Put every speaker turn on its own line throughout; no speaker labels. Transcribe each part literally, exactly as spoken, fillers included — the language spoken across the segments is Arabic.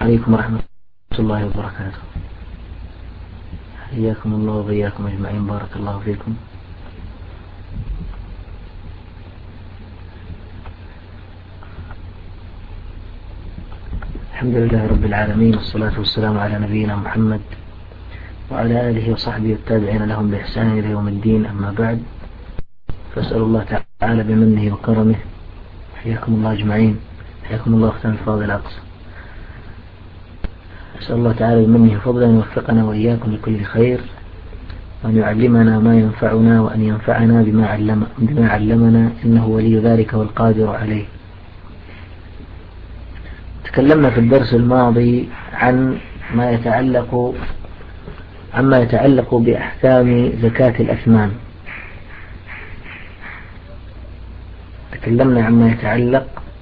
عليكم ورحمة الله وبركاته. حياكم الله وبياكم أجمعين، بارك الله فيكم. الحمد لله رب العالمين، والصلاة والسلام على نبينا محمد وعلى آله وصحبه والتابعين لهم بإحسان إلى يوم الدين. أما بعد، فأسأل الله تعالى بمنه وكرمه، حياكم الله أجمعين، حياكم الله أختنا الفاضل أقصى، أسأل الله تعالى بمنه وفضلا أن يوفقنا وإياكم لكل خير، وأن يعلمنا ما ينفعنا، وأن ينفعنا بما علم بما علمنا، إنه ولي ذلك والقادر عليه. تكلمنا في الدرس الماضي عن ما يتعلق عما يتعلق بأحكام زكاة الأثمان. تكلمنا عما يتعلق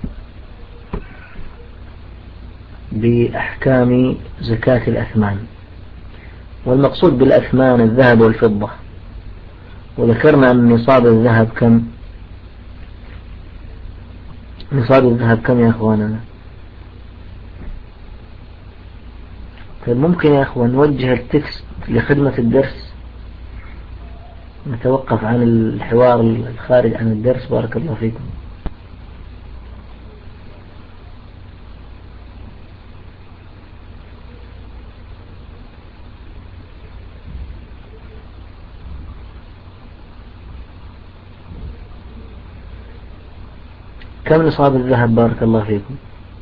بأحكام زكاة الأثمان، والمقصود بالأثمان الذهب والفضة. وذكرنا أن نصاب الذهب كم؟ نصاب الذهب كم يا أخواننا؟ طيب ممكن يا أخوان نوجه التكست لخدمة الدرس، نتوقف عن الحوار الخارج عن الدرس، بارك الله فيكم. كم نصاب الذهب بارك الله فيكم؟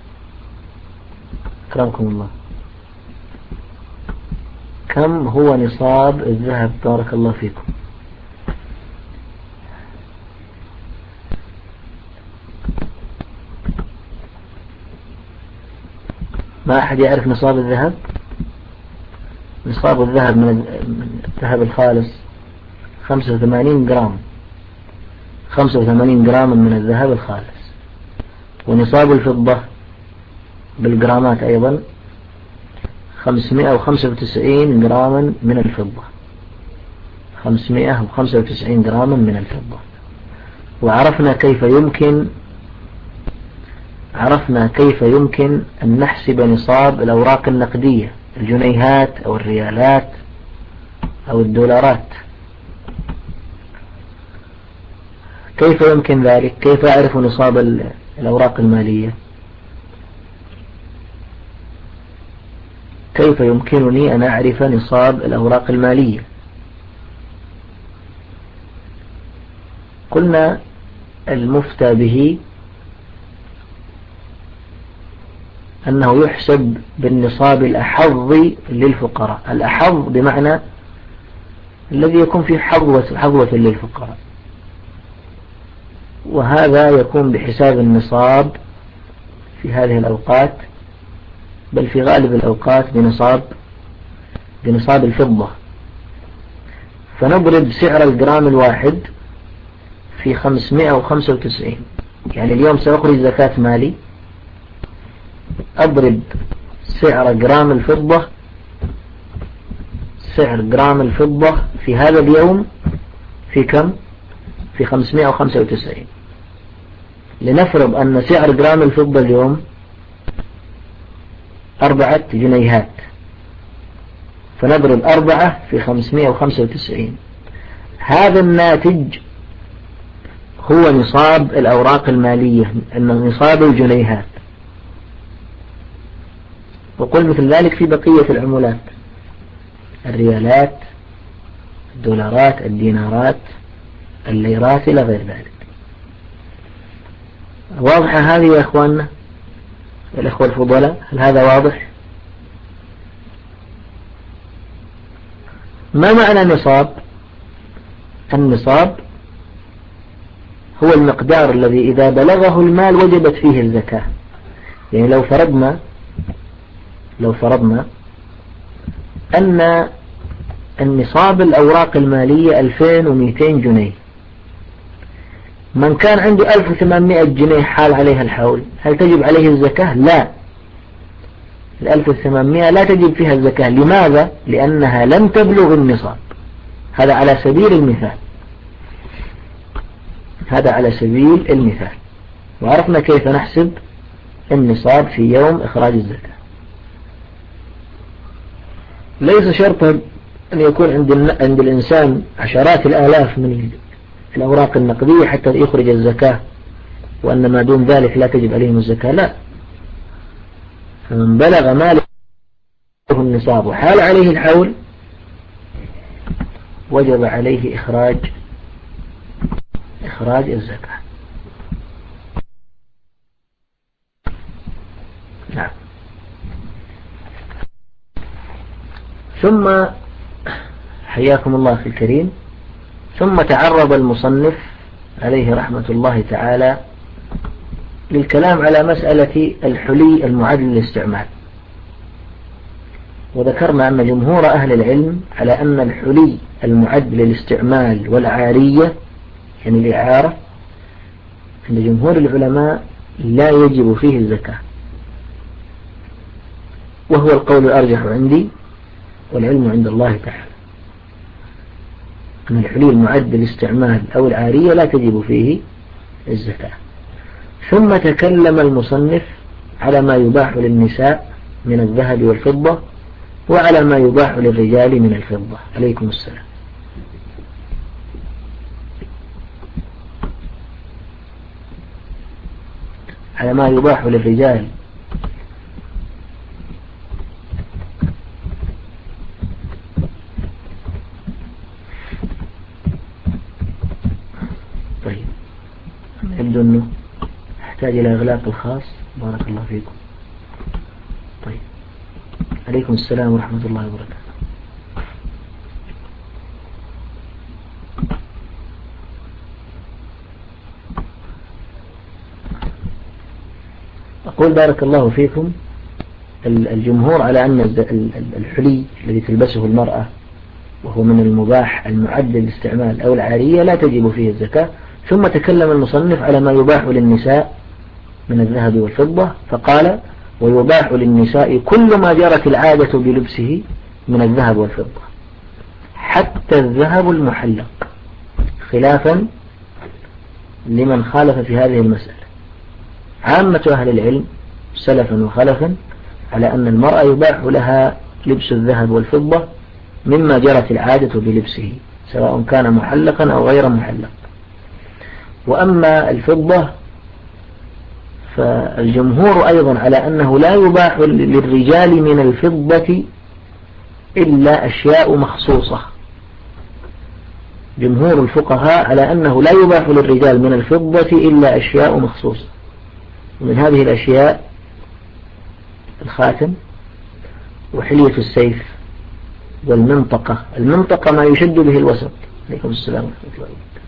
أكرمكم الله. كم هو نصاب الذهب بارك الله فيكم؟ ما أحد يعرف نصاب الذهب؟ نصاب الذهب من الذهب الخالص خمسة وثمانين جرام، خمسة وثمانين جرام من الذهب الخالص. ونصاب الفضة بالجرامات أيضا خمسمائة وخمسة وتسعين جراما من الفضة، خمسمائة وخمسة وتسعين جراما من الفضة. وعرفنا كيف يمكن عرفنا كيف يمكن أن نحسب نصاب الأوراق النقدية، الجنيهات أو الريالات أو الدولارات. كيف يمكن ذلك؟ كيف أعرف نصاب الأوراق المالية؟ كيف يمكنني أن أعرف نصاب الأوراق المالية؟ قلنا المفتى به أنه يحسب بالنصاب الأحظ للفقراء. الأحظ بمعنى الذي يكون فيه حظوة, حظوة للفقراء، وهذا يكون بحساب النصاب في هذه الأوقات، بل في غالب الأوقات بنصاب بنصاب الفضة. فنضرب سعر الجرام الواحد في خمسمائة وخمسة وتسعين. يعني اليوم سأخرج زكاة مالي، أضرب سعر جرام الفضة سعر جرام الفضة في هذا اليوم في كم؟ في خمسمائة وخمسة وتسعين. لنفرض أن سعر جرام الفضة اليوم أربعة جنيهات، فنضرب أربعة في خمسمائة وخمسة وتسعين. هذا الناتج هو نصاب الأوراق المالية، نصاب الجنيهات. وقل مثل ذلك في بقية العملات، الريالات، الدولارات، الدينارات، الليرات إلى غير ذلك. واضحة هذه يا أخواننا الأخوة الفضلاء؟ هل هذا واضح؟ ما معنى نصاب؟ النصاب هو المقدار الذي إذا بلغه المال وجبت فيه الزكاة. يعني لو فرضنا لو فرضنا أن النصاب الأوراق المالية ألفين ومئتين جنيه، من كان عنده ألف وثمانمائة جنيه حال عليها الحول، هل تجب عليه الزكاة؟ لا، الألف وثمانمائة لا تجب فيها الزكاة. لماذا؟ لأنها لم تبلغ النصاب. هذا على سبيل المثال هذا على سبيل المثال وعرفنا كيف نحسب النصاب في يوم إخراج الزكاة. ليس شرطا أن يكون عند عند الإنسان عشرات الآلاف من الأوراق النقدية حتى يخرج الزكاة، وأن ما دون ذلك لا تجب عليهم الزكاة، لا. فمن بلغ ماله النصاب وحال عليه الحول وجب عليه إخراج إخراج الزكاة. نعم. ثم حياكم الله في الكريم، ثم تعرض المصنف عليه رحمة الله تعالى للكلام على مسألة الحلي المعد للاستعمال. وذكرنا أن جمهور أهل العلم على أن الحلي المعد للاستعمال والعارية يعني الإعارة عند جمهور العلماء لا يجب فيه الزكاة، وهو القول الأرجح عندي والعلم عند الله تعالى، أن الحلي المعد للاستعمال أو العارية لا تجب فيه الزكاة. ثم تكلم المصنف على ما يباح للنساء من الذهب والفضة وعلى ما يباح للرجال من الفضة. عليكم السلام. على ما يباح للرجال طيب، يبدو أنه يحتاج إلى إغلاق الخاص. بارك الله فيكم. طيب، عليكم السلام ورحمة الله وبركاته. أقول بارك الله فيكم، الجمهور على أن الحلي الذي تلبسه المرأة وهو من المباح المعد للاستعمال أو العارية لا تجب فيه الزكاة. ثم تكلم المصنف على ما يباح للنساء من الذهب والفضة فقال: ويباح للنساء كل ما جرت العادة بلبسه من الذهب والفضة حتى الذهب المحلق، خلافا لمن خالف في هذه المسألة. عامة أهل العلم سلفا وخلفا على أن المرأة يباح لها لبس الذهب والفضة مما جرت العادة بلبسه سواء كان محلقا أو غير محلق. وأما الفضة فالجمهور أيضا على أنه لا يباح للرجال من الفضة إلا أشياء مخصوصة. جمهور الفقهاء على أنه لا يباح للرجال من الفضة إلا أشياء مخصوصة، ومن هذه الأشياء الخاتم وحلية السيف والمنطقة. المنطقة ما يشد به الوسط. عليكم السلام ورحمة الله وبركاته.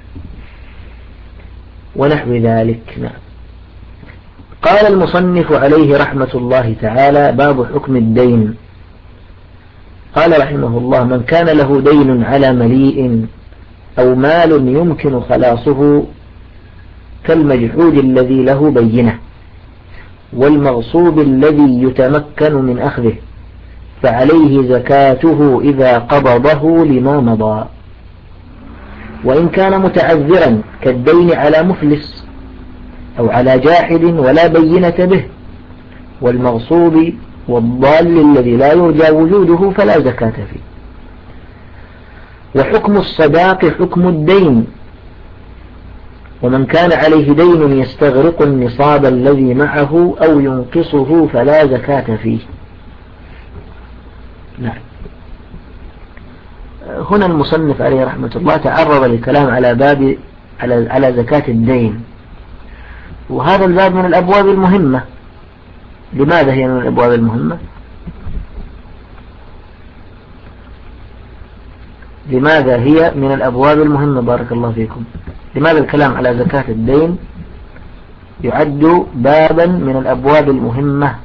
ونحو ذلك. نعم. قال المصنف عليه رحمة الله تعالى: باب حكم الدين. قال رحمه الله: من كان له دين على مليء أو مال يمكن خلاصه كالمجحود الذي له بينة والمغصوب الذي يتمكن من أخذه فعليه زكاته إذا قبضه لما مضى، وإن كان متعذرا كالدين على مفلس أو على جاحد ولا بينة به والمغصوب والضال الذي لا يرجى وجوده فلا زكاة فيه. وحكم الصداق حكم الدين، ومن كان عليه دين يستغرق النصاب الذي معه أو ينقصه فلا زكاة فيه. نعم. هنا المصنف عليه رحمة الله تعرض للكلام على باب على على زكاة الدين، وهذا الباب من الأبواب المهمة. لماذا هي من الأبواب المهمة؟ لماذا هي من الأبواب المهمة؟ بارك الله فيكم. لماذا الكلام على زكاة الدين يعد بابا من الأبواب المهمة؟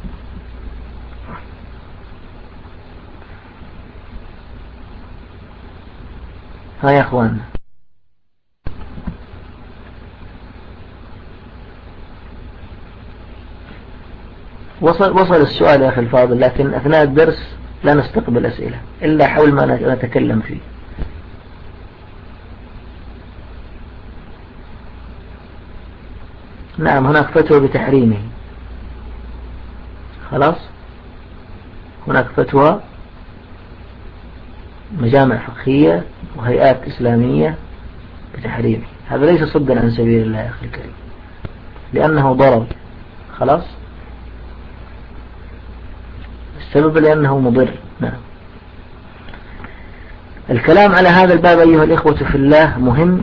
ها يا أخوان، وصل, وصل السؤال يا أخي الفاضل، لكن أثناء الدرس لا نستقبل أسئلة إلا حول ما نتكلم فيه. نعم، هناك فتوى بتحريمه. خلاص، هناك فتوى مجامع فقهية وهيئات إسلامية بتحريمه. هذا ليس صدا عن سبيل الله يا أخي الكريم، لأنه ضرر. خلاص، السبب لأنه مضر. نعم. الكلام على هذا الباب أيها الإخوة في الله مهم،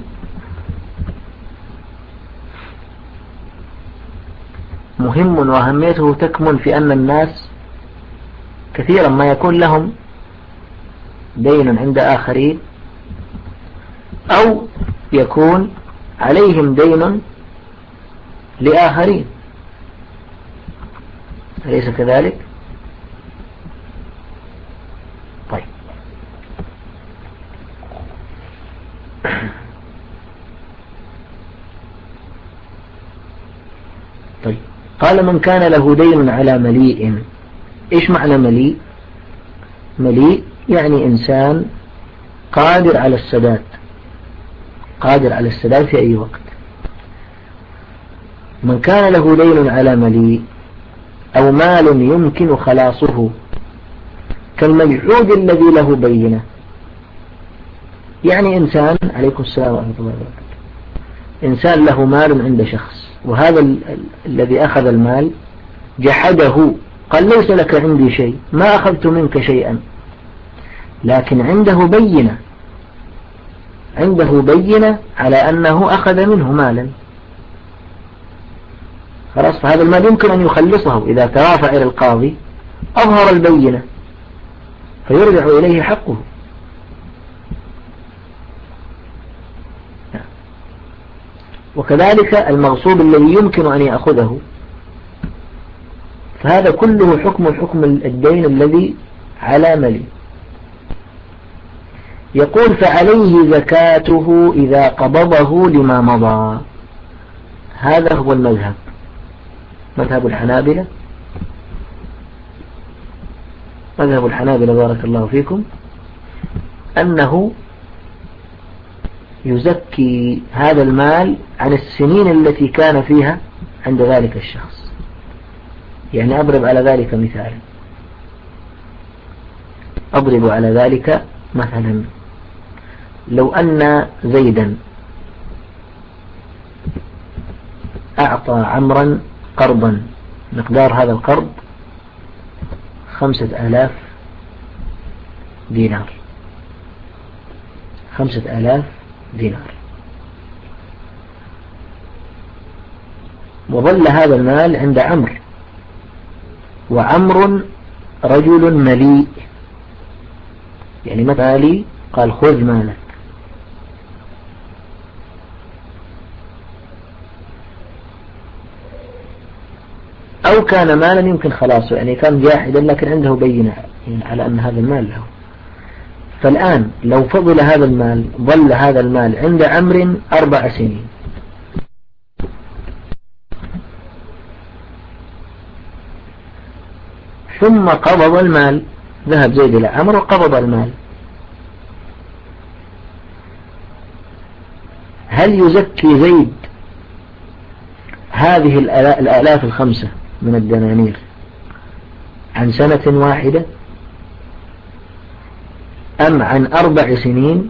مهم وأهميته تكمن في أن الناس كثيرا ما يكون لهم دين عند آخرين، أو يكون عليهم دين لآخرين، أليس كذلك؟ طيب، طيب قال من كان له دين على مليء. إيش معنى مليء؟ مليء يعني إنسان قادر على السداد، قادر على السداد في أي وقت. من كان له دين على مليء أو مال يمكن خلاصه كالمجحود الذي له بينة. يعني إنسان، عليكم السلام ورحمة الله وبركاته، إنسان له مال عند شخص، وهذا ال ال الذي أخذ المال جحده، قال ليس لك عندي شيء، ما أخذت منك شيئا، لكن عنده بينة، عنده بينة على أنه أخذ منه مالا. خلاص، فهذا المال يمكن أن يخلصه إذا ترافع إلى القاضي، أظهر البينة فيرجع إليه حقه. وكذلك المغصوب الذي يمكن أن يأخذه، فهذا كله حكم حكم الدين الذي على ملي. يقول فعليه زكاته إذا قبضه لما مضى. هذا هو المذهب، مذهب الحنابلة. مذهب الحنابلة بارك الله فيكم أنه يزكي هذا المال عن السنين التي كان فيها عند ذلك الشخص. يعني أضرب على ذلك مثالا، أضرب على ذلك مثلا لو أن زيدا أعطى عمرا قرضا، مقدار هذا القرض خمسة آلاف دينار، خمسة آلاف دينار، وظل هذا المال عند عمرو، وعمر رجل مليء، يعني مثالي قال خذ مالك. أو كان مالا يمكن خلاصه، يعني كان جاحدا لكن عنده بينة يعني على أن هذا المال له. فالآن لو فضل هذا المال، ظل هذا المال عند عمرو أربع سنين، ثم قبض المال، ذهب زيد إلى عمرو وقبض المال، هل يزكي زيد هذه الآلاف الخمسة من الدنانير عن سنة واحدة أم عن أربع سنين،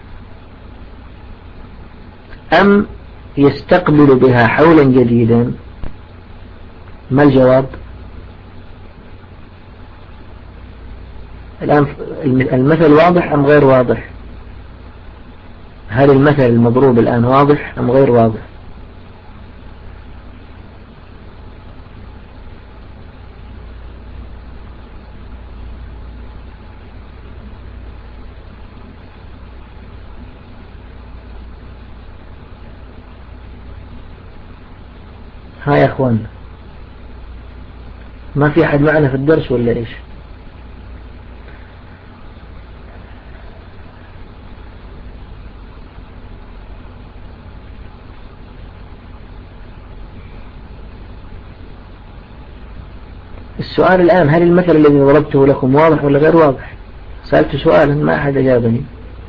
أم يستقبل بها حولا جديدا؟ ما الجواب؟ الآن المثل واضح أم غير واضح؟ هل المثل المضروب الآن واضح أم غير واضح؟ ها يا أخوان، ما في أحد معنا في الدرس ولا إيش؟ السؤال الآن، هل المثل الذي ضربته لكم واضح ولا غير واضح؟ سألت سؤالا ما أحد أجابني.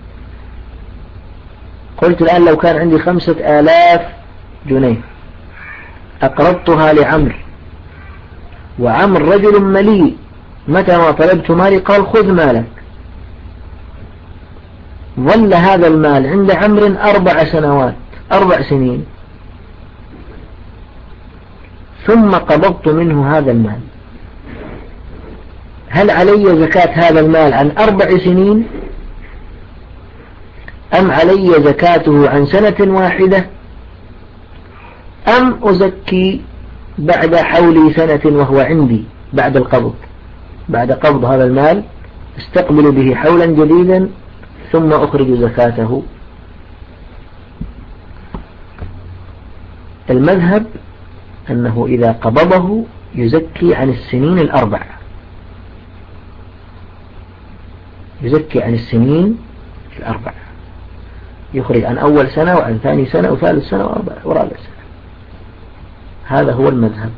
قلت الآن لو كان عندي خمسة آلاف جنيه أقرضتها لعمر، وعمر رجل مليء، متى ما طلبت مالي قال خذ مالك، ظل هذا المال عند عمرو أربع سنوات أربع سنين ثم قبضت منه هذا المال، هل علي زكاة هذا المال عن أربع سنين أم علي زكاته عن سنة واحدة أم أزكي بعد حول سنة وهو عندي بعد القبض، بعد قبض هذا المال استقبل به حولا جديدا ثم أخرج زكاته؟ المذهب أنه إذا قبضه يزكي عن السنين الأربع، يزكي عن السنين الأربع، يخرج عن أول سنة وعن ثاني سنة وثالث سنة ورابع سنة. هذا هو المذهب.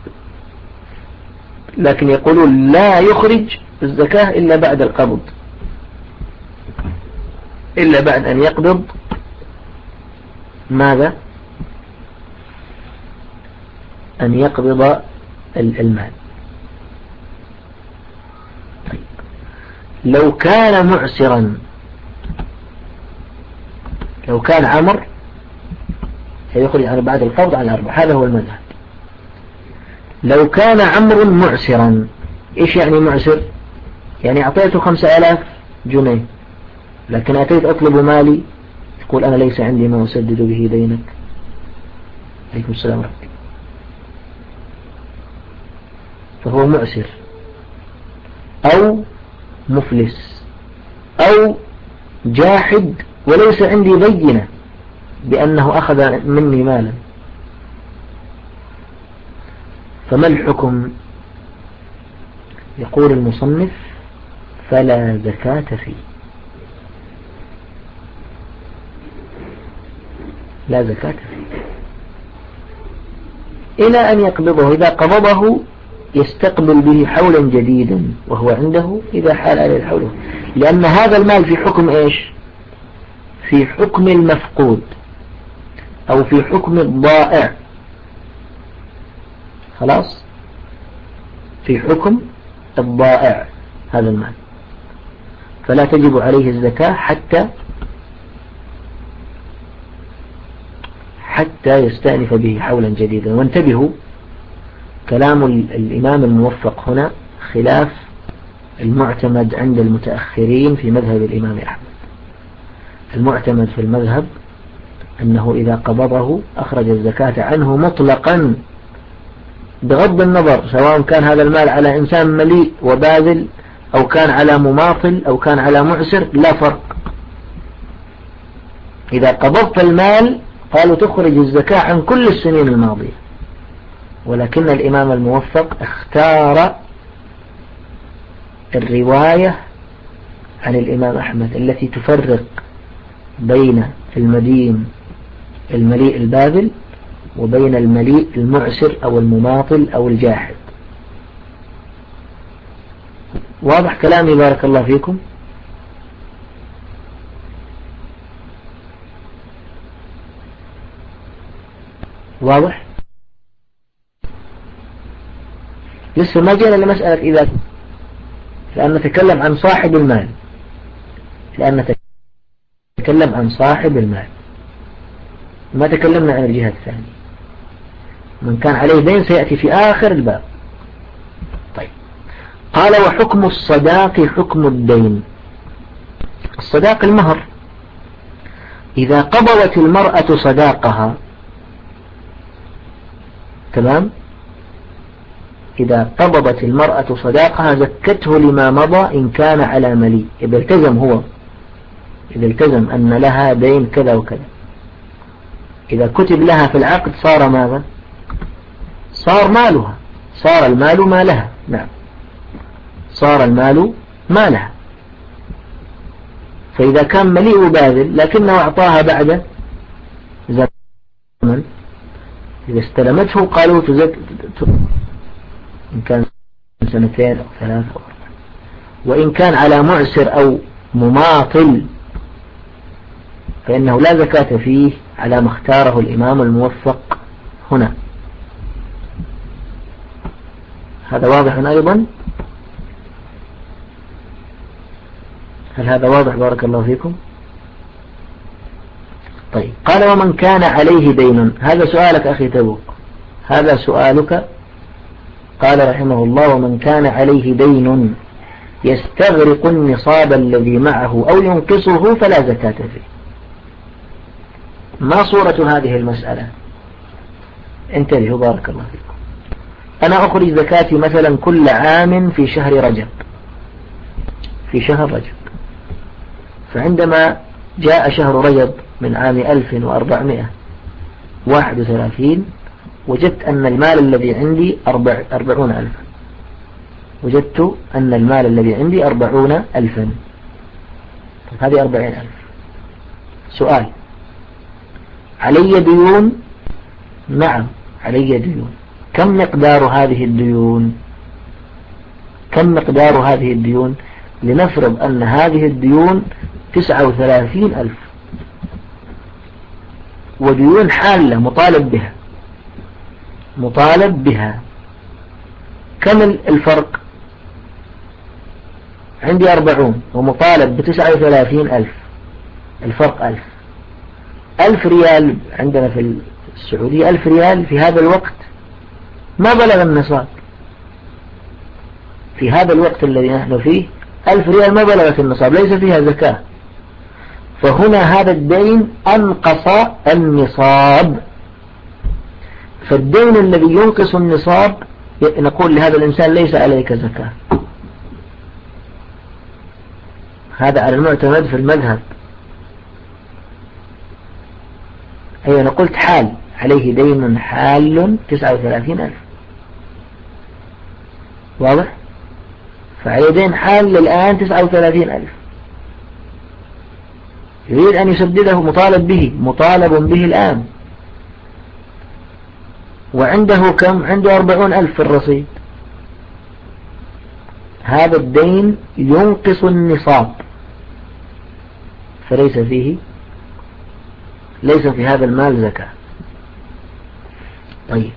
لكن يقولون لا يخرج الزكاة إلا بعد القبض، إلا بعد أن يقبض ماذا؟ أن يقبض المال. طيب. لو كان معسرا، لو كان عمر سيخرج عن بعد القبض عن الأربع، هذا هو المذهب. لو كان عمرو معسرا، إيش يعني معسر؟ يعني أعطيته خمسة آلاف جنيه لكن أتيت أطلب مالي، يقول أنا ليس عندي ما أسدد به دينك. عليكم السلام ورحمة الله. فهو معسر أو مفلس أو جاحد وليس عندي بينة بأنه أخذ مني مالا، فما الحكم؟ يقول المصنف فلا زكاة فيه، لا زكاة فيه إلى أن يقبضه. إذا قبضه يستقبل به حولا جديدا وهو عنده إذا حال عليه الحول، لأن هذا المال في حكم إيش؟ في حكم المفقود أو في حكم الضائع، خلاص، في حكم الضائع هذا المال، فلا تجب عليه الزكاة حتى حتى يستأنف به حولا جديدا. وانتبهوا، كلام الإمام الموفق هنا خلاف المعتمد عند المتأخرين في مذهب الإمام أحمد. المعتمد في المذهب أنه إذا قبضه أخرج الزكاة عنه مطلقا بغض النظر سواء كان هذا المال على إنسان مليء وباذل أو كان على مماطل أو كان على معسر، لا فرق. إذا قبضت المال قالوا تخرج الزكاة عن كل السنين الماضية. ولكن الإمام الموفق اختار الرواية عن الإمام أحمد التي تفرق بين المدين المليء الباذل وبين المليء المعسر أو المماطل أو الجاحد. واضح كلامي؟ بارك الله فيكم. واضح؟ لسه ما جينا لمسألة إذا، لأن نتكلم عن صاحب المال، لأن نتكلم عن صاحب المال، ما تكلمنا عن الجهة الثانية. من كان عليه دين سيأتي في آخر الباب. طيب، قال وحكم الصداق حكم الدين. الصداق المهر، إذا قبضت المرأة صداقها، تمام، إذا قبضت المرأة صداقها زكته لما مضى إن كان على مليء، إذا التزم هو، إذا التزم أن لها دين كذا وكذا، إذا كتب لها في العقد صار ماذا؟ صار مالها، صار المال مالها. نعم، صار المال مالها. فإذا كان مليء باذل لكنه أعطاها بعد زمن، إذا استلمته قالوا تزك إن كان سنتين أو ثلاثة أو أربعة. وإن كان على معسر أو مماطل فإنه لا زكاة فيه على ما اختاره الإمام الموفق هنا. هذا واضح أيضا؟ هل هذا واضح؟ بارك الله فيكم. قال ومن كان عليه دين، هذا سؤالك أخي تبوك، هذا سؤالك. قال رحمه الله ومن كان عليه دين يستغرق النصاب الذي معه أو ينقصه فلا زكاة فيه. ما صورة هذه المسألة؟ انتبهوا بارك الله فيكم. أنا أخرج زكاتي مثلا كل عام في شهر رجب، في شهر رجب، فعندما جاء شهر رجب من عام ألف وأربعمائة وواحد وثلاثين وجدت أن المال الذي عندي أربع أربعون ألفا، وجدت أن المال الذي عندي أربعون ألفا، هذه أربعين ألف. سؤال: علي ديون؟ نعم علي ديون. كم مقدار هذه الديون؟ كم مقدار هذه الديون؟ لنفرض أن هذه الديون تسعة وثلاثين ألف، وديون حالة مطالب بها، مطالب بها. كم الفرق؟ عندي أربعون ومطالب بتسعة وثلاثين ألف، الفرق ألف. ألف ريال عندنا في السعودية، ألف ريال في هذا الوقت ما بلغ النصاب. في هذا الوقت الذي نحن فيه ألف ريال ما بلغت النصاب، ليس فيها زكاة. فهنا هذا الدين أنقص النصاب، فالدين الذي ينقص النصاب نقول لهذا الإنسان ليس عليك زكاة. هذا على المعتمد في المذهب. أي أنا قلت حال، عليه دين حال تسعة وثلاثين ألف، واضح؟ فعليه دين حال الآن تسعة وثلاثين ألف، يريد أن يسدده، مطالب به، مطالب به الآن، وعنده كم؟ عنده أربعون ألف في الرصيد. هذا الدين ينقص النصاب، فليس فيه، ليس في هذا المال زكاة. طيب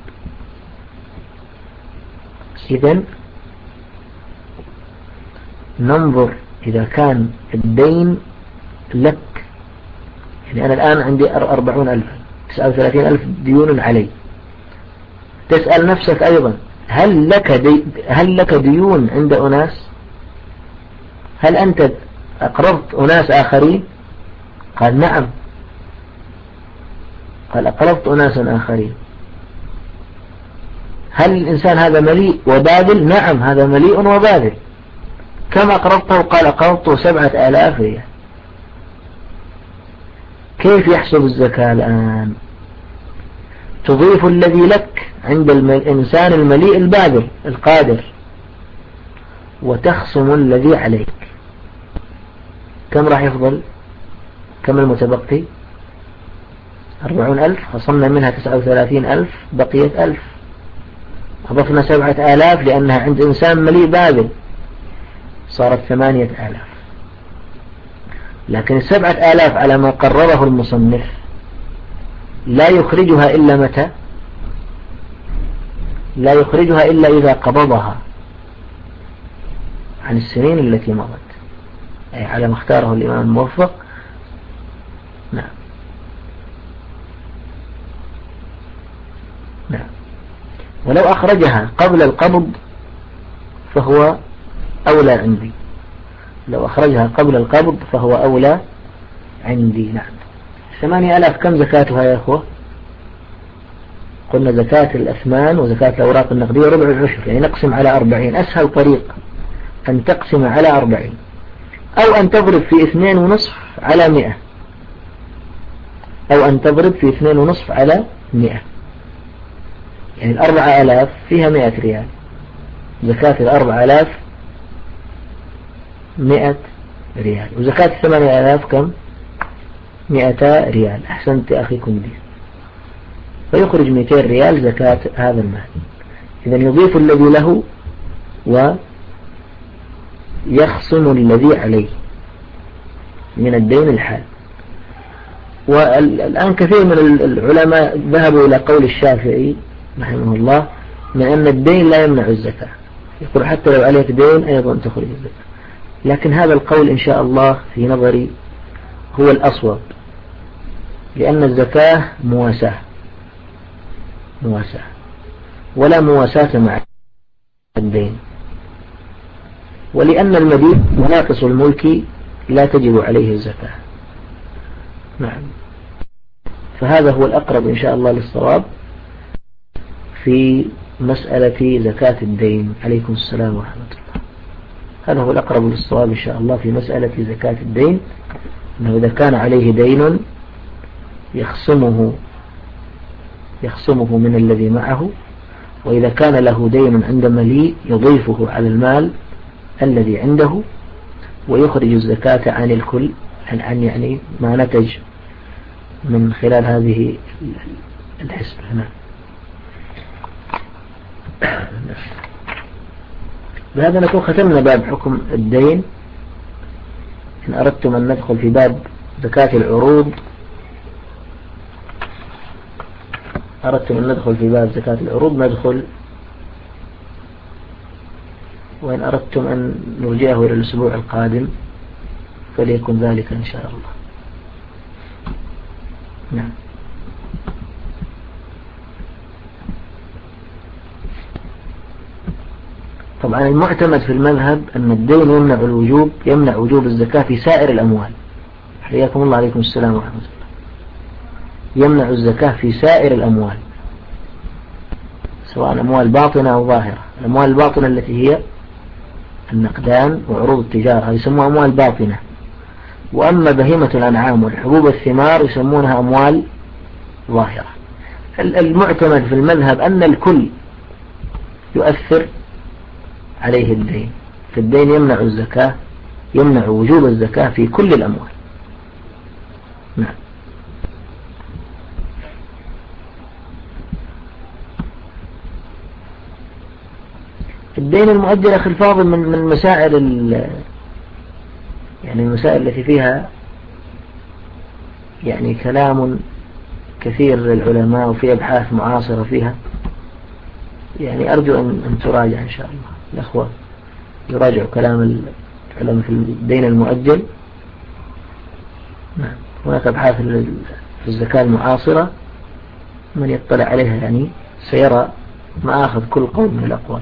إذن ننظر إذا كان الدين لك، يعني أنا الآن عندي أربعون ألف، تسعة وثلاثين ألف ديون علي. تسأل نفسك أيضا هل لك دي هل لك ديون عند أناس؟ هل أنت أقرضت أناس آخرين؟ قال نعم. قال أقرضت أناسا آخرين. هل الإنسان هذا مليء وباذل؟ نعم هذا مليء وباذل. كم أقرضته؟ قال أقرضته سبعة آلاف ريال. كيف يحسب الزكاة الآن؟ تضيف الذي لك عند الإنسان المليء الباذل القادر، وتخصم الذي عليك. كم راح يفضل؟ كم المتبقي؟ أربعون ألف، خصمنا منها تسعة وثلاثين ألف، بقيت ألف. أضفنا سبعة آلاف لأنها عند إنسان مليء باذل، صارت ثمانية آلاف. لكن السبعة آلاف على ما قرره المصنف لا يخرجها إلا متى؟ لا يخرجها إلا إذا قبضها عن السنين التي مضت، أي على ما اختاره الإمام الموفق. نعم نعم. ولو أخرجها قبل القبض فهو أولى عندي، لو أخرجها قبل القبض فهو أولى عندي. نعم. ثمانية آلاف كم زكاتها يا أخوة؟ قلنا زكاة الأثمان وزكاة الأوراق النقدية ربع العشر، يعني نقسم على أربعين. أسهل طريق أن تقسم على أربعين، أو أن تضرب في اثنين ونصف على مئة، أو أن تضرب في اثنين ونصف على مئة. يعني الأربعة آلاف فيها مئة ريال، زكاة الأربعة آلاف مئة ريال، وزكاة الثمانية آلاف كم؟ مئتا ريال. أحسنت أخي كندي. فيخرج مئتين ريال زكاة هذا المال. إذن يضيف الذي له ويخصم الذي عليه من الدين الحال. والآن كثير من العلماء ذهبوا إلى قول الشافعي رحمه الله من أن الدين لا يمنع الزكاة، يقول حتى لو عليك دين أيضا تخرج الزكاة. لكن هذا القول إن شاء الله في نظري هو الأصوب، لأن الزكاة مواساة مواساة ولا مواساة مع الدين، ولأن المدين مناقص الملك لا تجب عليه الزكاة. نعم. فهذا هو الأقرب إن شاء الله للصواب في مسألة زكاة الدين. عليكم السلام ورحمة الله. هذا هو الأقرب للصواب إن شاء الله في مسألة زكاة الدين، أنه إذا كان عليه دين يخصمه يخصمه من الذي معه، وإذا كان له دين عند مليء يضيفه على المال الذي عنده ويخرج الزكاة عن الكل، عن يعني ما نتج من خلال هذه الحسبة. هنا بهذا نكون ختمنا باب حكم الدين. إن أردتم أن ندخل في باب زكاة العروض أردتم أن ندخل في باب زكاة العروض ندخل، وإن أردتم أن نرجعه إلى الأسبوع القادم فليكن ذلك إن شاء الله. نعم. طبعا المعتمد في المذهب أن الدين يمنع الوجوب يمنع وجوب الزكاة في سائر الأموال. حياكم الله. عليكم السلام ورحمة الله. يمنع الزكاة في سائر الأموال سواء أموال باطنة أو ظاهرة. الأموال الباطنة التي هي النقدان وعروض التجارة يسموها أموال باطنة، وأما بهيمة الأنعام والحبوب والثمار يسمونها أموال ظاهرة. المعتمد في المذهب أن الكل يؤثر عليه الدين، فالدين يمنع الزكاة يمنع وجوب الزكاة في كل الأموال. نعم. الدين المؤجل أخي الفاضل من من مسائل يعني المسائل التي فيها يعني كلام كثير للعلماء وفي أبحاث معاصرة فيها، يعني أرجو أن أن تراجع إن شاء الله الأخوة يراجعوا كلام العلماء في الدين المؤجل. نعم. هناك أبحاث في الزكاة المعاصرة من يطلع عليها يعني سيرى ما أخذ كل قول من الأقوال.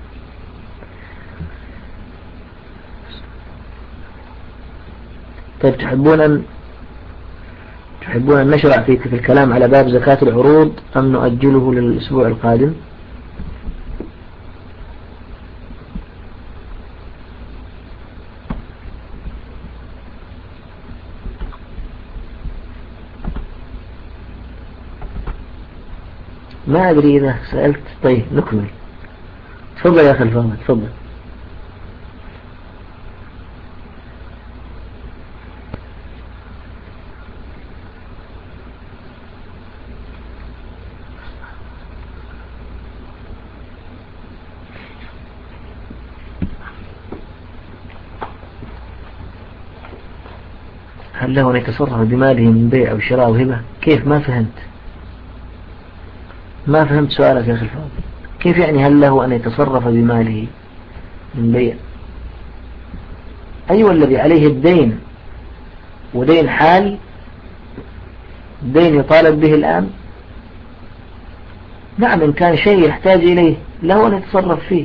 طيب تحبون أن تحبون أن نشرع في الكلام على باب زكاة العروض أم نؤجله للأسبوع القادم؟ ما أدري إذا سألت. طيب نكمل. تفضل يا أخي الفاضل تفضل. هل له أن يتصرف بماله من بيع أو شراء وهبة؟ كيف؟ ما فهمت ما فهمت سؤالك يا أخي الفاضل. كيف يعني هل له أن يتصرف بماله من بيع؟ أيوة الذي عليه الدين ودين حال، دين يطالب به الآن، نعم إن كان شيء يحتاج إليه له أن يتصرف فيه.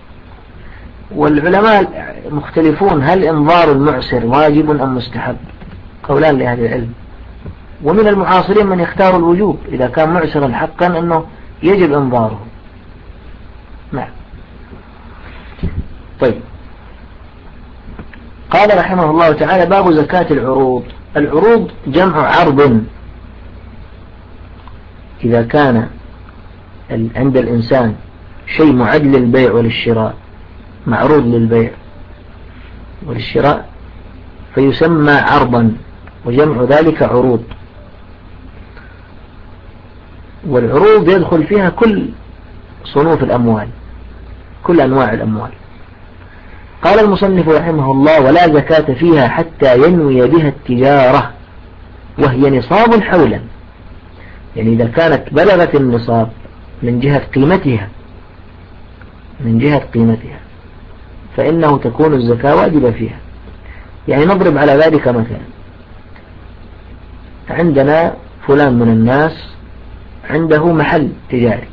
والعلماء مختلفون هل إنظار المعسر واجب أم مستحب؟ قولان لأهل العلم، ومن المعاصرين من يختار الوجوب إذا كان معسرا حقا أنه يجب إنظاره. نعم. طيب قال رحمه الله تعالى باب زكاة العروض. العروض جمع عرض، إذا كان عند الإنسان شيء معد للبيع وللشراء، معروض للبيع وللشراء فيسمى عرضا، وجمع ذلك عروض. والعروض يدخل فيها كل صنوف الأموال، كل أنواع الأموال. قال المصنف رحمه الله ولا زكاة فيها حتى ينوي بها التجارة وهي نصاب حولا، يعني إذا كانت بلغت النصاب من جهة قيمتها من جهة قيمتها فإنه تكون الزكاة واجبة فيها. يعني نضرب على ذلك مثلا، عندنا فلان من الناس عنده محل تجاري،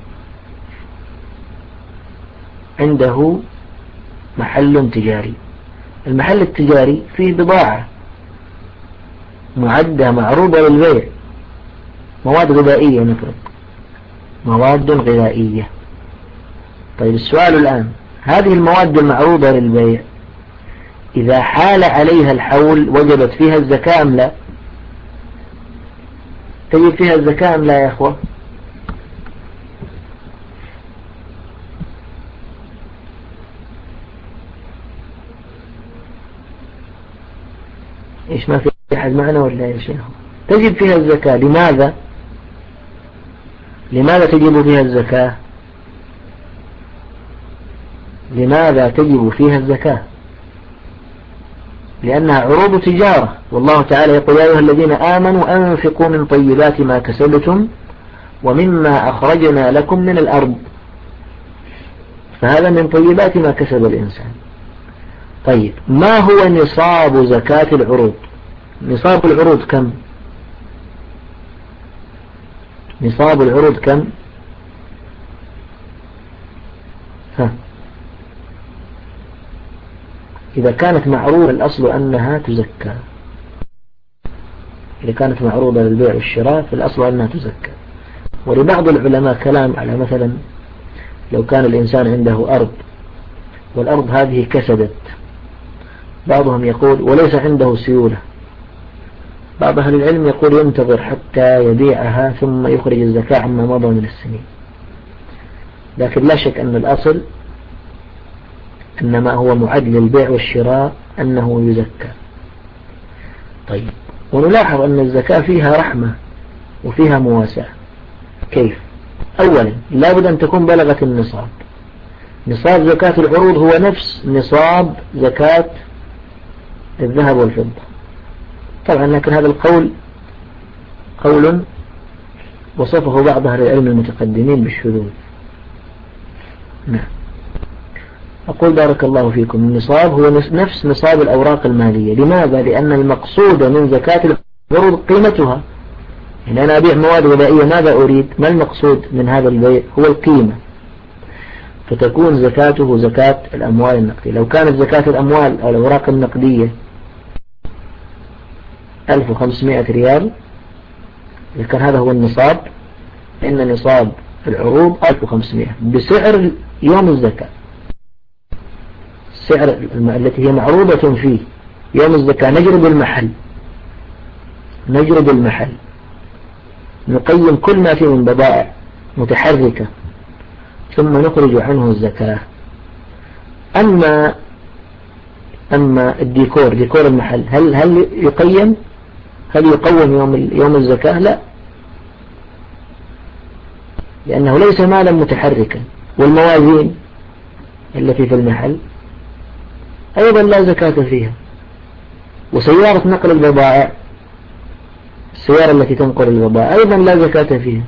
عنده محل تجاري، المحل التجاري فيه بضاعة معدة معروضة للبيع، مواد غذائية نفرض، مواد غذائية. طيب السؤال الآن، هذه المواد المعروضة للبيع إذا حال عليها الحول وجبت فيها الزكاة أم لا؟ تجب فيها الزكاة أم لا يا أخوة؟ إيش ما في أحد معنا ولا يا شيخ؟ تجب فيها الزكاة. لماذا؟ لماذا تجب فيها الزكاة؟ لماذا تجب فيها الزكاة؟ لأنها عروض تجارة، والله تعالى يقول يا أيها الذين آمنوا أنفقوا من طيبات ما كسبتم ومما أخرجنا لكم من الأرض، فهذا من طيبات ما كسب الإنسان. طيب ما هو نصاب زكاة العروض؟ نصاب العروض كم؟ نصاب العروض كم؟ ها، إذا كانت معروضة الأصل أنها تزكى، إذا كانت معروضة للبيع والشراء فالأصل أنها تزكى. ولبعض العلماء كلام على مثلا لو كان الإنسان عنده أرض والأرض هذه كسدت، بعضهم يقول وليس عنده سيولة، بعض أهل العلم يقول ينتظر حتى يبيعها ثم يخرج الزكاة عما مضى من السنين. لكن لا شك أن الأصل أنما هو معد للبيع والشراء أنه يزكى. طيب ونلاحظ أن الزكاة فيها رحمة وفيها مواساة. كيف؟ أولا لابد أن تكون بلغت النصاب. نصاب زكاة العروض هو نفس نصاب زكاة الذهب والفضة طبعا، لكن هذا القول قول وصفه بعض أهل العلم المتقدمين بالشذوذ. نعم. أقول بارك الله فيكم، النصاب هو نفس نصاب الأوراق المالية. لماذا؟ لأن المقصود من زكاة العروض قيمتها. يعني أنا أبيع مواد غذائية، ماذا أريد؟ ما المقصود من هذا البيع؟ هو القيمة، فتكون زكاته زكاة الأموال النقدية. لو كانت زكاة الأموال أو الأوراق النقدية ألف وخمسمائة ريال، إذا كان هذا هو النصاب، إن نصاب العروض ألف وخمسمائة بسعر يوم الزكاة، السعر التي هي معروضة فيه يوم الزكاة. نجرد المحل نجرد المحل نقيم كل ما فيه من بضائع متحركة ثم نخرج عنه الزكاة. أما أما الديكور، ديكور المحل، هل هل يقيم؟ هل يقوم يوم يوم الزكاة؟ لا، لأنه ليس مالا متحركا. والموازين التي في المحل أيضا لا زكاة فيها. وسيارة نقل البضائع، السيارة التي تنقل البضائع أيضا لا زكاة فيها.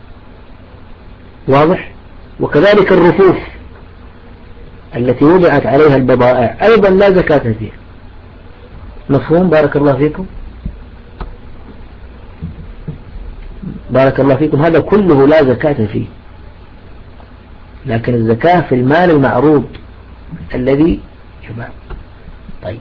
واضح؟ وكذلك الرفوف التي وضعت عليها البضائع أيضا لا زكاة فيها. مفهوم؟ بارك الله فيكم. بارك الله فيكم. هذا كله لا زكاة فيه، لكن الزكاة في المال المعروض الذي يباع. طيب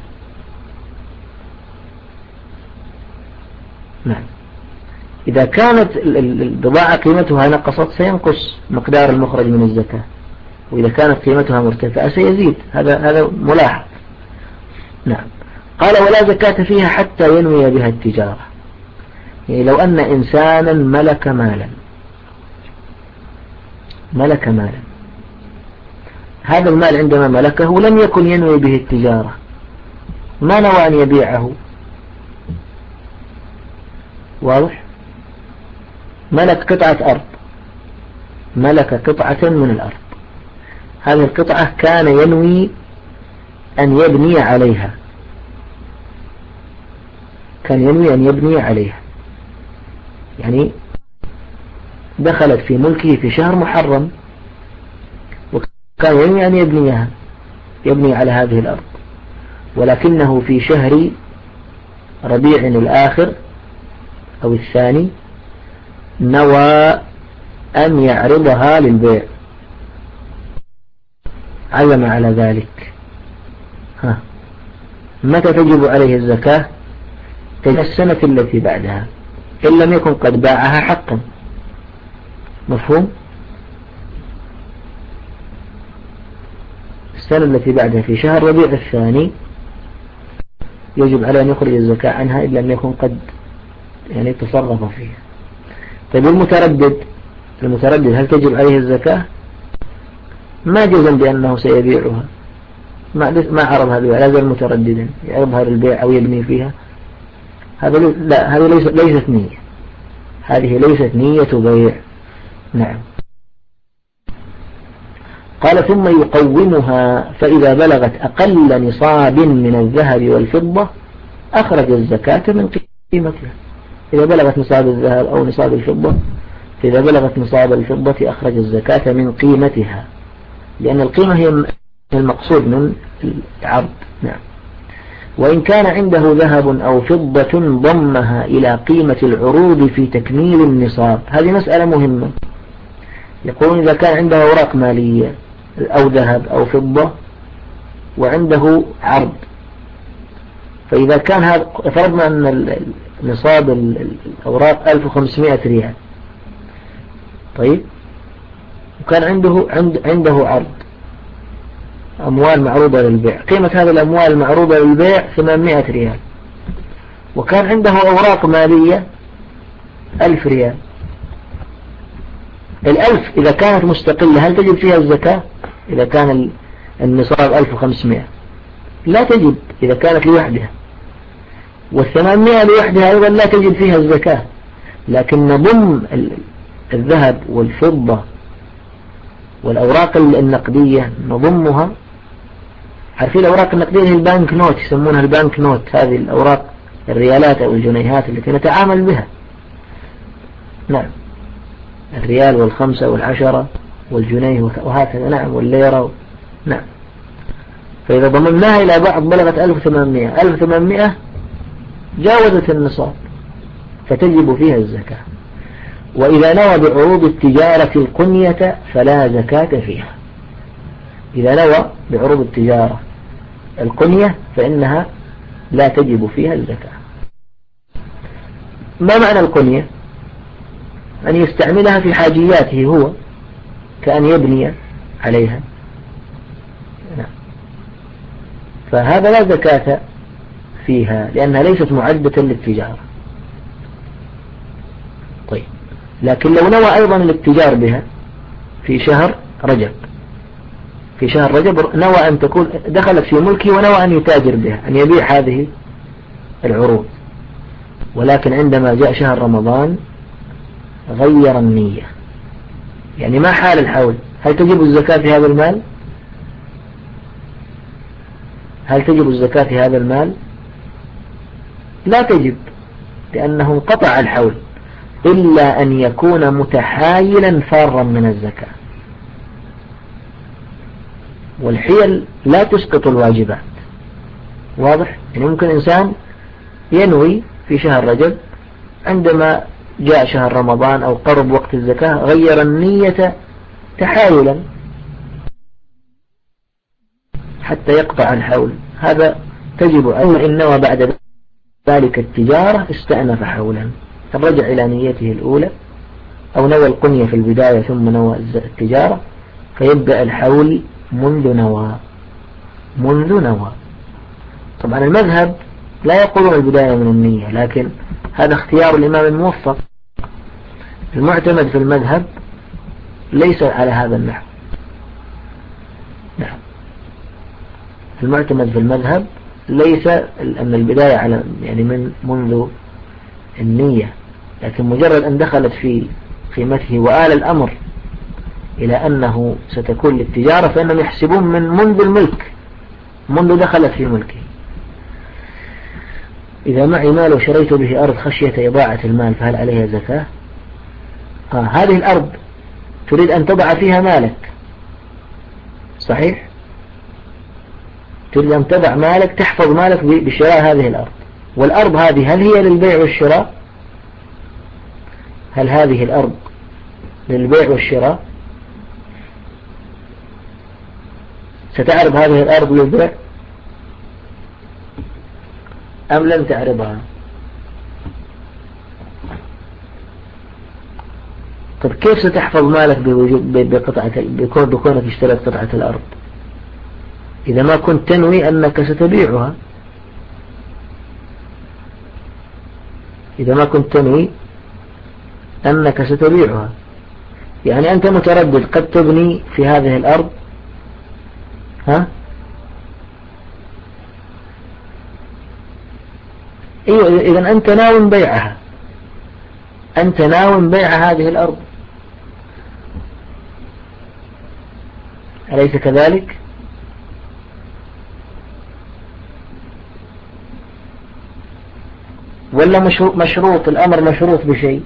نعم. إذا كانت البضاعة قيمتها نقصت سينقص مقدار المخرج من الزكاة، وإذا كانت قيمتها مرتفعة سيزيد. هذا هذا ملاحظ. نعم. قال ولا زكاة فيها حتى ينوي بها التجارة. يعني لو أن إنسانا ملك مالا ملك مالا هذا المال عندما ملكه لم يكن ينوي به التجارة، ما نوى أن يبيعه. واضح؟ ملك قطعة أرض، ملك قطعة من الأرض، هذه القطعة كان ينوي أن يبني عليها، كان ينوي أن يبني عليها، يعني دخلت في ملكه في شهر محرم وكان ينوي أن يبنيها، يبني على هذه الأرض، ولكنه في شهر ربيع الآخر أو الثاني نوى أن يعرضها للبيع، عزم على ذلك، ها متى تجب عليه الزكاة؟ تجب السنة التي بعدها إن لم يكن قد باعها حقا. مفهوم؟ السنة التي بعدها في شهر ربيع الثاني يجب عليه أن يخرج الزكاة عنها إن لم يكن قد يعني تصرف فيها. طيب المتردد، المتردد هل تجب عليه الزكاة؟ ما جزم بأنه سيبيعها، ما ما عرضها البيع، لا زال مترددا يعرضها للبيع أو يبني فيها. هذا لا، هذه ليست ليست نية، هذه ليست نية بيع. نعم. قال ثم يقومها، فإذا بلغت أقل نصاب من الذهب والفضة أخرج الزكاة من قيمتها. إذا بلغت نصاب الذهب أو نصاب الفضة، إذا بلغت نصاب الفضة أخرج الزكاة من قيمتها، لأن القيمة هي المقصود من العرض. نعم. وإن كان عنده ذهب أو فضة ضمها إلى قيمة العروض في تكميل النصاب. هذه مسألة مهمة. يقولون إذا كان عنده أوراق مالية أو ذهب أو فضة وعنده عرض، فإذا كان هذا، فرضنا أن نصاب الأوراق ألف وخمسمائة ريال، طيب، وكان عنده عند عنده عرض أموال معروضة للبيع، قيمة هذه الأموال المعروضة للبيع ثمانمائة ريال، وكان عنده أوراق مالية ألف ريال. الألف إذا كانت مستقلة هل تجب فيها الزكاة؟ إذا كان النصاب ألف وخمسمائة لا تجب إذا كانت لوحدها، والثمانمائة لوحدها أيضا لا تجب فيها الزكاة. لكن نضم الذهب والفضة والأوراق النقدية نضمها. عارفين الأوراق النقدية هي البانك نوت، يسمونها البانك نوت، هذه الأوراق الريالات أو الجنيهات التي نتعامل بها. نعم، الريال والخمسة والعشرة والجنيه وهكذا. نعم، والليرة. نعم. فإذا ضمناها إلى بعض بلغت ألف وثمانمائة، ألف وثمانمائة جاوزت النصاب فتجب فيها الزكاة. وإذا نوى بعروض التجارة القنية فلا زكاة فيها. إذا نوى بعروض التجارة القنية فإنها لا تجب فيها الزكاة. ما معنى القنية؟ أن يستعملها في حاجياته هو، كأن يبني عليها. فهذا لا زكاة فيها لأنها ليست معدة للتجارة. طيب، لكن لو نوى أيضا الاتجار بها في شهر رجب، في شهر رجب نوى أن تكون دخلت في ملكه ونوى أن يتاجر بها، أن يبيع هذه العروض، ولكن عندما جاء شهر رمضان غير النية، يعني ما حال الحول، هل تجب الزكاة في هذا المال؟ هل تجب الزكاة في هذا المال؟ لا تجب، لأنه انقطع الحول، إلا أن يكون متحايلا فارا من الزكاة. والحيل لا تسقط الواجبات. واضح؟ يعني ممكن إنسان ينوي في شهر رجب، عندما جاء شهر رمضان أو قرب وقت الزكاة غير النية تحايلا حتى يقطع الحول، هذا تجب. أما إن نوى بعد ذلك التجارة استأنف حولا، رجع إلى نيته الأولى، أو نوى القنية في البداية ثم نوى التجارة، فيبدأ الحول منذ نوى منذ نوى. طبعا المذهب لا يقولون البداية من النية، لكن هذا اختيار الإمام الموفق. المعتمد في المذهب ليس على هذا النحو. نعم، المعتمد في المذهب ليس أن البداية على يعني من منذ النية، لكن مجرد أن دخلت في قيمته وآل الأمر إلى أنه ستكون للتجارة فإنهم يحسبون من منذ الملك، منذ دخلت في ملكه. إذا معي مال وشريت به أرض خشية إضاعة المال فهل عليها زكاة؟ آه هذه الأرض تريد أن تضع فيها مالك، صحيح؟ تريد أن تضع مالك، تحفظ مالك بشراء هذه الأرض، والأرض هذه هل هي للبيع والشراء؟ هل هذه الأرض للبيع والشراء؟ ستعرض هذه الأرض للبيع أم لن تعرضها؟ طب كيف ستحفظ مالك بوجود بقطعة بكون بكونك اشتريت قطعة الأرض إذا ما كنت تنوي أنك ستبيعها؟ إذا ما كنت تنوي أنك ستبيعها، يعني أنت متردد، قد تبني في هذه الأرض، ها؟ ايوه، اذا انت ناوي بيعها، انت ناوي بيع هذه الارض، أليس كذلك؟ ولا مشروط, مشروط الامر مشروط بشيء؟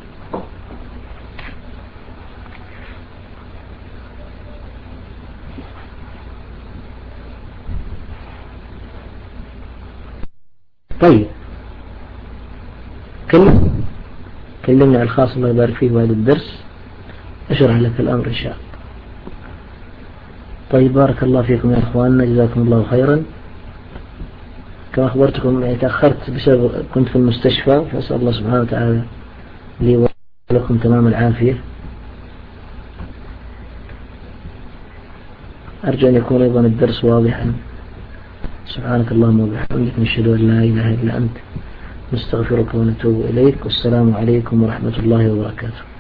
طيب كلم كلمني على الخاص الله يبارك فيه بعد الدرس أشرح لك الأمر إن شاء الله. طيب بارك الله فيكم يا أخواننا، جزاكم الله خيرا. كما أخبرتكم يعني تأخرت بسبب كنت في المستشفى، فأسأل الله سبحانه وتعالى لي ولكم تمام العافية. أرجو أن يكون أيضا الدرس واضحا. سبحانك اللهم وبحمدك، نشهد أن لا إله إلا أنت، نستغفرك ونتوب إليك، والسلام عليكم ورحمة الله وبركاته.